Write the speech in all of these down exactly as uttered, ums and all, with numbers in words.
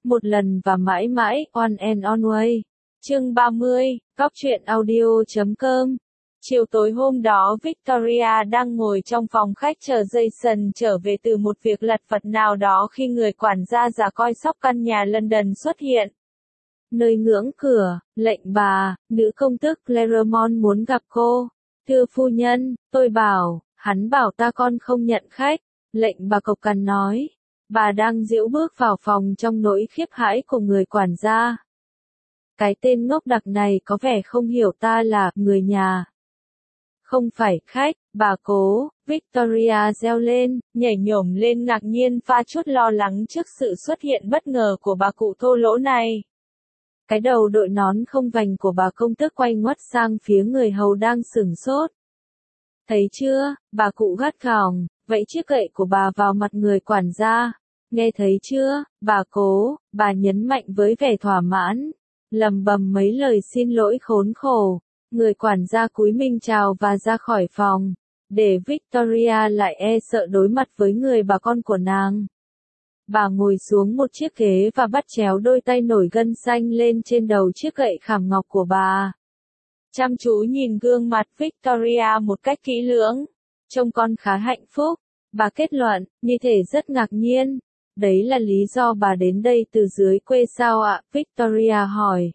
một lần và mãi mãi, one and always. Chương ba mươi, góc truyện audio chấm com. Chiều tối hôm đó Victoria đang ngồi trong phòng khách chờ Jason trở về từ một việc lặt vặt nào đó khi người quản gia già coi sóc căn nhà London xuất hiện. Nơi ngưỡng cửa, lệnh bà, nữ công tước Claremont muốn gặp cô. Thưa phu nhân, tôi bảo, hắn bảo ta con không nhận khách. Lệnh bà cộc cằn nói. Bà đang giễu bước vào phòng trong nỗi khiếp hãi của người quản gia. Cái tên ngốc đặc này có vẻ không hiểu ta là người nhà. Không phải khách, bà cố, Victoria reo lên, nhảy nhổm lên ngạc nhiên pha chút lo lắng trước sự xuất hiện bất ngờ của bà cụ thô lỗ này. Cái đầu đội nón không vành của bà công tước quay ngoắt sang phía người hầu đang sửng sốt. Thấy chưa, bà cụ gắt gỏng, vẫy chiếc gậy của bà vào mặt người quản gia. Nghe thấy chưa, bà cố, bà nhấn mạnh với vẻ thỏa mãn, lầm bầm mấy lời xin lỗi khốn khổ. Người quản gia cúi mình chào và ra khỏi phòng, để Victoria lại e sợ đối mặt với người bà con của nàng. Bà ngồi xuống một chiếc ghế và bắt chéo đôi tay nổi gân xanh lên trên đầu chiếc gậy khảm ngọc của bà. Chăm chú nhìn gương mặt Victoria một cách kỹ lưỡng, trông con khá hạnh phúc. Bà kết luận, như thể rất ngạc nhiên. Đấy là lý do bà đến đây từ dưới quê sao ạ? Victoria hỏi.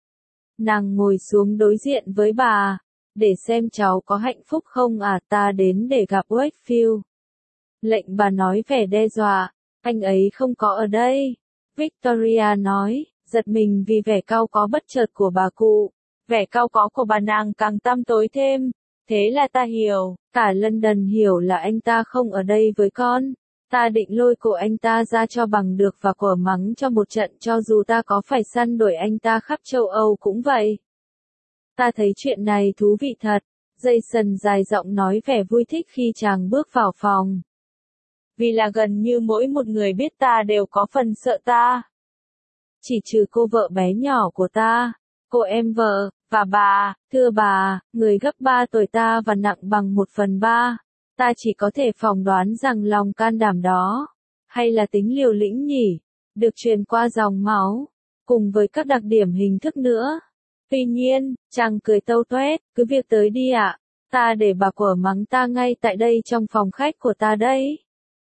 Nàng ngồi xuống đối diện với bà, để xem cháu có hạnh phúc không à? Ta đến để gặp Wakefield. Lệnh bà nói vẻ đe dọa, anh ấy không có ở đây. Victoria nói, giật mình vì vẻ cau có bất chợt của bà cụ. Vẻ cau có của bà nàng càng tăm tối thêm. Thế là ta hiểu, cả London hiểu là anh ta không ở đây với con. Ta định lôi cổ anh ta ra cho bằng được và quở mắng cho một trận cho dù ta có phải săn đuổi anh ta khắp châu Âu cũng vậy. Ta thấy chuyện này thú vị thật. Jason dài giọng nói vẻ vui thích khi chàng bước vào phòng. Vì là gần như mỗi một người biết ta đều có phần sợ ta. Chỉ trừ cô vợ bé nhỏ của ta, cô em vợ, và bà, thưa bà, người gấp ba tuổi ta và nặng bằng một phần ba. Ta chỉ có thể phỏng đoán rằng lòng can đảm đó, hay là tính liều lĩnh nhỉ, được truyền qua dòng máu, cùng với các đặc điểm hình thức nữa. Tuy nhiên, chàng cười tâu toét, cứ việc tới đi ạ, ta để bà quở mắng ta ngay tại đây trong phòng khách của ta đây.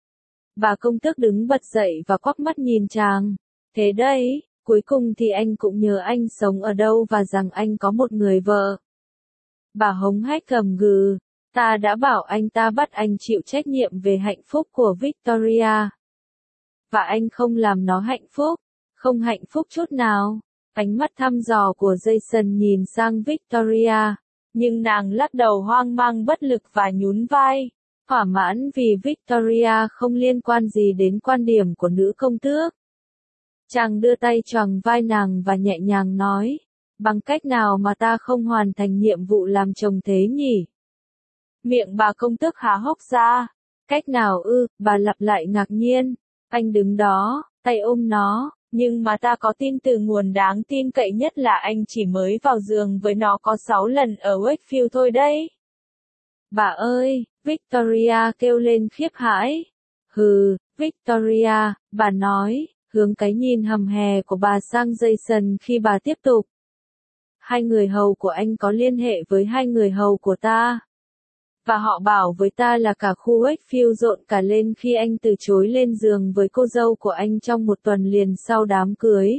Bà công tước đứng bật dậy và quắc mắt nhìn chàng. Thế đấy, cuối cùng thì anh cũng nhớ anh sống ở đâu và rằng anh có một người vợ. Bà hống hách gầm gừ. Ta đã bảo anh ta bắt anh chịu trách nhiệm về hạnh phúc của Victoria. Và anh không làm nó hạnh phúc, không hạnh phúc chút nào. Ánh mắt thăm dò của Jason nhìn sang Victoria, nhưng nàng lắc đầu hoang mang bất lực và nhún vai, thỏa mãn vì Victoria không liên quan gì đến quan điểm của nữ công tước. Chàng đưa tay choàng vai nàng và nhẹ nhàng nói, bằng cách nào mà ta không hoàn thành nhiệm vụ làm chồng thế nhỉ? Miệng bà công tước há hốc ra. Cách nào ư? Bà lặp lại ngạc nhiên. Anh đứng đó, tay ôm nó, nhưng mà ta có tin từ nguồn đáng tin cậy nhất là anh chỉ mới vào giường với nó có sáu lần ở Wakefield thôi đấy. Bà ơi, Victoria kêu lên khiếp hãi. Hừ, Victoria, bà nói, hướng cái nhìn hầm hè của bà sang Jason khi bà tiếp tục. Hai người hầu của anh có liên hệ với hai người hầu của ta. Và họ bảo với ta là cả khu Wakefield rộn cả lên khi anh từ chối lên giường với cô dâu của anh trong một tuần liền sau đám cưới.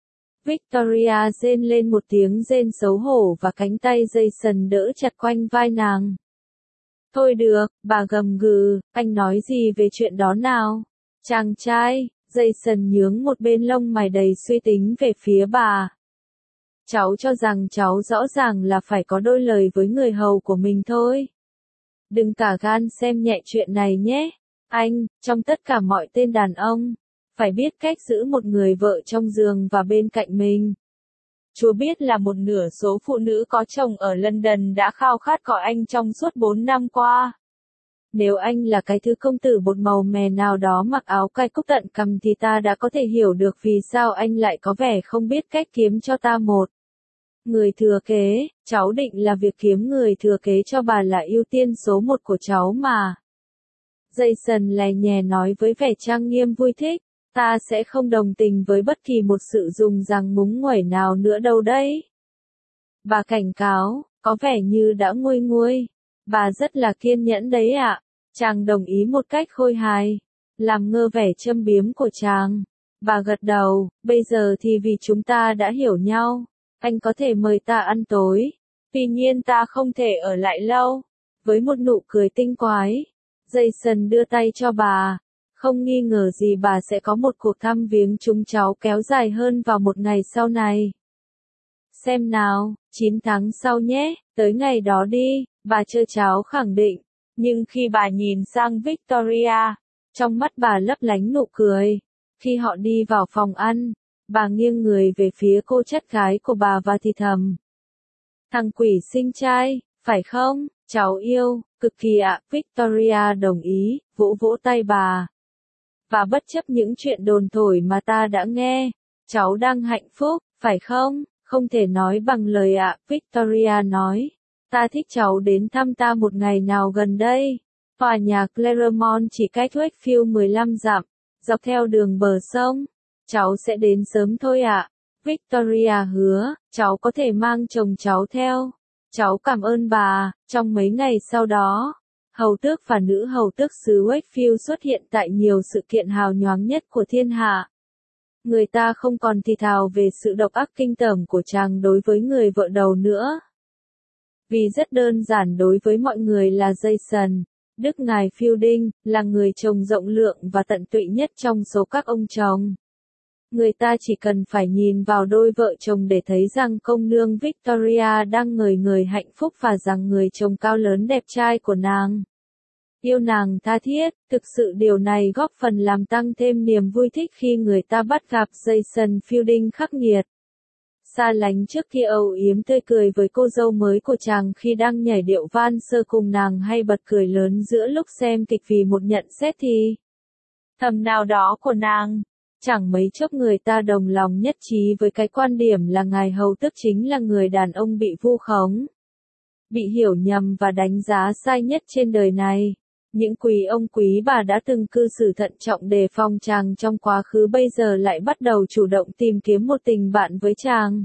Victoria rên lên một tiếng rên xấu hổ và cánh tay Jason đỡ chặt quanh vai nàng. Thôi được, bà gầm gừ, anh nói gì về chuyện đó nào? Chàng trai, Jason nhướng một bên lông mày đầy suy tính về phía bà. Cháu cho rằng cháu rõ ràng là phải có đôi lời với người hầu của mình thôi. Đừng cả gan xem nhẹ chuyện này nhé. Anh, trong tất cả mọi tên đàn ông, phải biết cách giữ một người vợ trong giường và bên cạnh mình. Chúa biết là một nửa số phụ nữ có chồng ở London đã khao khát có anh trong suốt bốn năm qua. Nếu anh là cái thứ công tử bột màu mè nào đó mặc áo cài cúc tận cằm thì ta đã có thể hiểu được vì sao anh lại có vẻ không biết cách kiếm cho ta một người thừa kế. Cháu định là việc kiếm người thừa kế cho bà là ưu tiên số một của cháu mà. Jason lè nhè nói với vẻ trang nghiêm vui thích. Ta sẽ không đồng tình với bất kỳ một sự dùng rằng ngúng nguẩy nào nữa đâu đấy. Bà cảnh cáo, có vẻ như đã nguôi nguôi. Bà rất là kiên nhẫn đấy ạ. Chàng đồng ý một cách khôi hài. Làm ngơ vẻ châm biếm của chàng. Bà gật đầu, bây giờ thì vì chúng ta đã hiểu nhau. Anh có thể mời ta ăn tối. Tuy nhiên ta không thể ở lại lâu. Với một nụ cười tinh quái, Jason đưa tay cho bà. Không nghi ngờ gì bà sẽ có một cuộc thăm viếng chúng cháu kéo dài hơn vào một ngày sau này. Xem nào, chín tháng sau nhé, tới ngày đó đi, bà trơ tráo khẳng định. Nhưng khi bà nhìn sang Victoria, trong mắt bà lấp lánh nụ cười. Khi họ đi vào phòng ăn, bà nghiêng người về phía cô chất gái của bà và thì thầm. Thằng quỷ sinh trai, phải không, cháu yêu, cực kỳ ạ, Victoria đồng ý, vỗ vỗ tay bà. Và bất chấp những chuyện đồn thổi mà ta đã nghe, cháu đang hạnh phúc, phải không? Không thể nói bằng lời ạ, Victoria nói. Ta thích cháu đến thăm ta một ngày nào gần đây. Tòa nhà Claremont chỉ cách Wakefield mười lăm dặm, dọc theo đường bờ sông. Cháu sẽ đến sớm thôi ạ. Victoria hứa, cháu có thể mang chồng cháu theo. Cháu cảm ơn bà. Trong mấy ngày sau đó, hầu tước và nữ hầu tước xứ Wakefield xuất hiện tại nhiều sự kiện hào nhoáng nhất của thiên hạ. Người ta không còn thì thào về sự độc ác kinh tởm của chàng đối với người vợ đầu nữa. Vì rất đơn giản đối với mọi người là Jason, Đức ngài Fielding, là người chồng rộng lượng và tận tụy nhất trong số các ông chồng. Người ta chỉ cần phải nhìn vào đôi vợ chồng để thấy rằng công nương Victoria đang ngời ngời hạnh phúc và rằng người chồng cao lớn đẹp trai của nàng yêu nàng tha thiết. Thực sự điều này góp phần làm tăng thêm niềm vui thích khi người ta bắt gặp Jason Fielding khắc nghiệt, xa lánh trước kia âu yếm tươi cười với cô dâu mới của chàng khi đang nhảy điệu van sơ cùng nàng, hay bật cười lớn giữa lúc xem kịch vì một nhận xét thì thầm nào đó của nàng. Chẳng mấy chốc người ta đồng lòng nhất trí với cái quan điểm là ngài hầu tước chính là người đàn ông bị vu khống, bị hiểu nhầm và đánh giá sai nhất trên đời này. Những quý ông quý bà đã từng cư xử thận trọng đề phòng chàng trong quá khứ bây giờ lại bắt đầu chủ động tìm kiếm một tình bạn với chàng.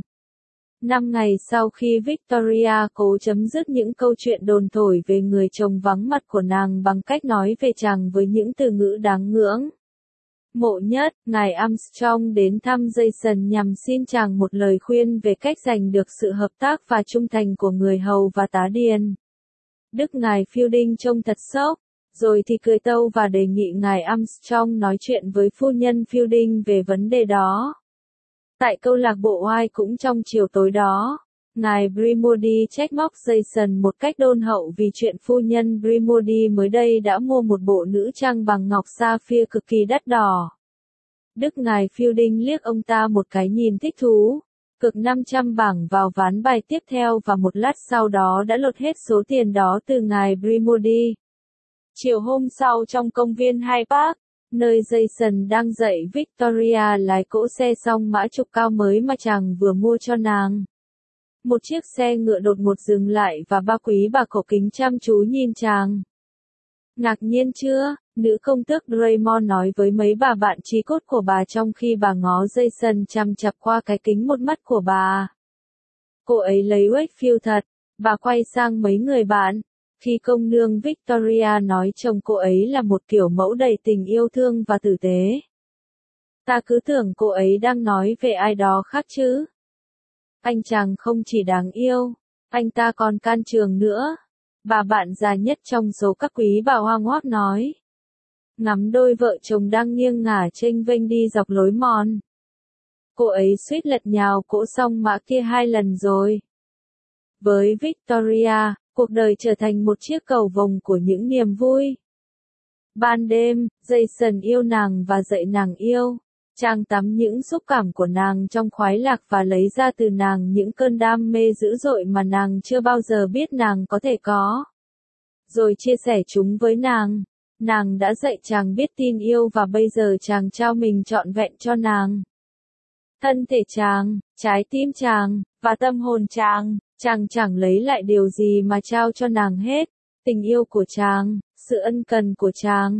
Năm ngày sau khi Victoria cố chấm dứt những câu chuyện đồn thổi về người chồng vắng mặt của nàng bằng cách nói về chàng với những từ ngữ đáng ngưỡng. Mộ nhất, ngài Armstrong đến thăm Jason nhằm xin chàng một lời khuyên về cách giành được sự hợp tác và trung thành của người hầu và tá điền. Đức ngài Fielding trông thật sốc, rồi thì cười tâu và đề nghị ngài Armstrong nói chuyện với phu nhân Fielding về vấn đề đó. Tại câu lạc bộ White cũng trong chiều tối đó, ngài Brimody trách móc Jason một cách đôn hậu vì chuyện phu nhân Brimody mới đây đã mua một bộ nữ trang bằng ngọc sapphire cực kỳ đắt đỏ. Đức ngài Fielding liếc ông ta một cái nhìn thích thú, cực năm trăm bảng vào ván bài tiếp theo và một lát sau đó đã lột hết số tiền đó từ ngài Brimody. Chiều hôm sau trong công viên Hyde Park, nơi Jason đang dạy Victoria lái cỗ xe song mã trục cao mới mà chàng vừa mua cho nàng. Một chiếc xe ngựa đột ngột dừng lại và ba quý bà cổ kính chăm chú nhìn chàng. Ngạc nhiên chưa? Nữ công tước Raymond nói với mấy bà bạn chí cốt của bà trong khi bà ngó Jason chằm chặp qua cái kính một mắt của bà. Cô ấy lấy Wakefield thật. Bà quay sang mấy người bạn. Khi công nương Victoria nói chồng cô ấy là một kiểu mẫu đầy tình yêu thương và tử tế. Ta cứ tưởng cô ấy đang nói về ai đó khác chứ. Anh chàng không chỉ đáng yêu, anh ta còn can trường nữa. Bà bạn già nhất trong số các quý bà hoang hoác nói. Ngắm đôi vợ chồng đang nghiêng ngả chênh vênh đi dọc lối mòn. Cô ấy suýt lật nhào cỗ song mã kia hai lần rồi. Với Victoria, cuộc đời trở thành một chiếc cầu vồng của những niềm vui. Ban đêm, Jason yêu nàng và dạy nàng yêu. Chàng tắm những xúc cảm của nàng trong khoái lạc và lấy ra từ nàng những cơn đam mê dữ dội mà nàng chưa bao giờ biết nàng có thể có. Rồi chia sẻ chúng với nàng. Nàng đã dạy chàng biết tin yêu và bây giờ chàng trao mình trọn vẹn cho nàng. Thân thể chàng, trái tim chàng, và tâm hồn chàng, chàng chẳng lấy lại điều gì mà trao cho nàng hết. Tình yêu của chàng, sự ân cần của chàng,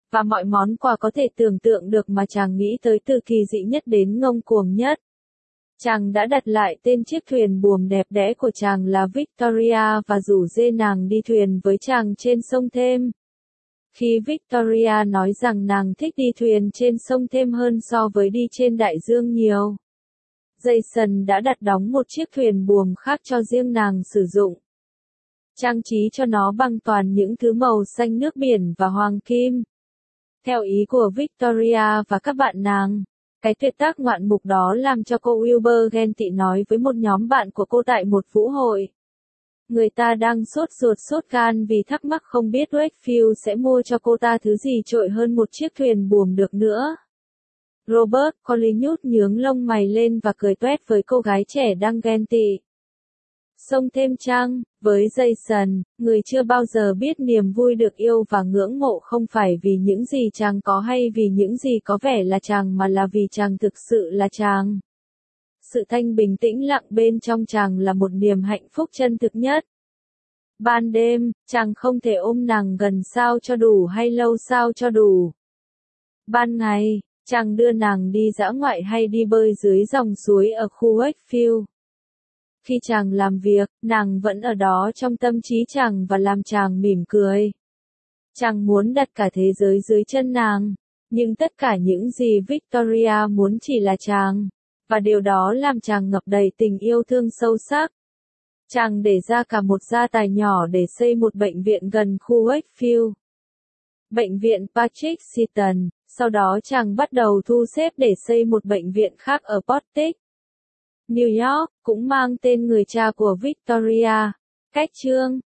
và mọi món quà có thể tưởng tượng được mà chàng nghĩ tới từ kỳ dị nhất đến ngông cuồng nhất. Chàng đã đặt lại tên chiếc thuyền buồm đẹp đẽ của chàng là Victoria và rủ dê nàng đi thuyền với chàng trên sông Thêm. Khi Victoria nói rằng nàng thích đi thuyền trên sông Thêm hơn so với đi trên đại dương nhiều, Jason đã đặt đóng một chiếc thuyền buồm khác cho riêng nàng sử dụng. Trang trí cho nó bằng toàn những thứ màu xanh nước biển và hoàng kim. Theo ý của Victoria và các bạn nàng, cái tuyệt tác ngoạn mục đó làm cho cô Wilbur ghen tị nói với một nhóm bạn của cô tại một vũ hội. Người ta đang sốt ruột sốt gan vì thắc mắc không biết Wakefield sẽ mua cho cô ta thứ gì trội hơn một chiếc thuyền buồm được nữa. Robert Collingwood nhướng lông mày lên và cười toét với cô gái trẻ đang ghen tị. Sông Thêm chăng, với Jason, người chưa bao giờ biết niềm vui được yêu và ngưỡng mộ không phải vì những gì chàng có hay vì những gì có vẻ là chàng mà là vì chàng thực sự là chàng. Sự thanh bình tĩnh lặng bên trong chàng là một niềm hạnh phúc chân thực nhất. Ban đêm, chàng không thể ôm nàng gần sao cho đủ hay lâu sao cho đủ. Ban ngày, chàng đưa nàng đi dã ngoại hay đi bơi dưới dòng suối ở khu Wakefield. Khi chàng làm việc, nàng vẫn ở đó trong tâm trí chàng và làm chàng mỉm cười. Chàng muốn đặt cả thế giới dưới chân nàng, nhưng tất cả những gì Victoria muốn chỉ là chàng, và điều đó làm chàng ngập đầy tình yêu thương sâu sắc. Chàng để ra cả một gia tài nhỏ để xây một bệnh viện gần khu Wakefield. Bệnh viện Patrick Seaton, sau đó chàng bắt đầu thu xếp để xây một bệnh viện khác ở Portage, New York, cũng mang tên người cha của Victoria. Cách chương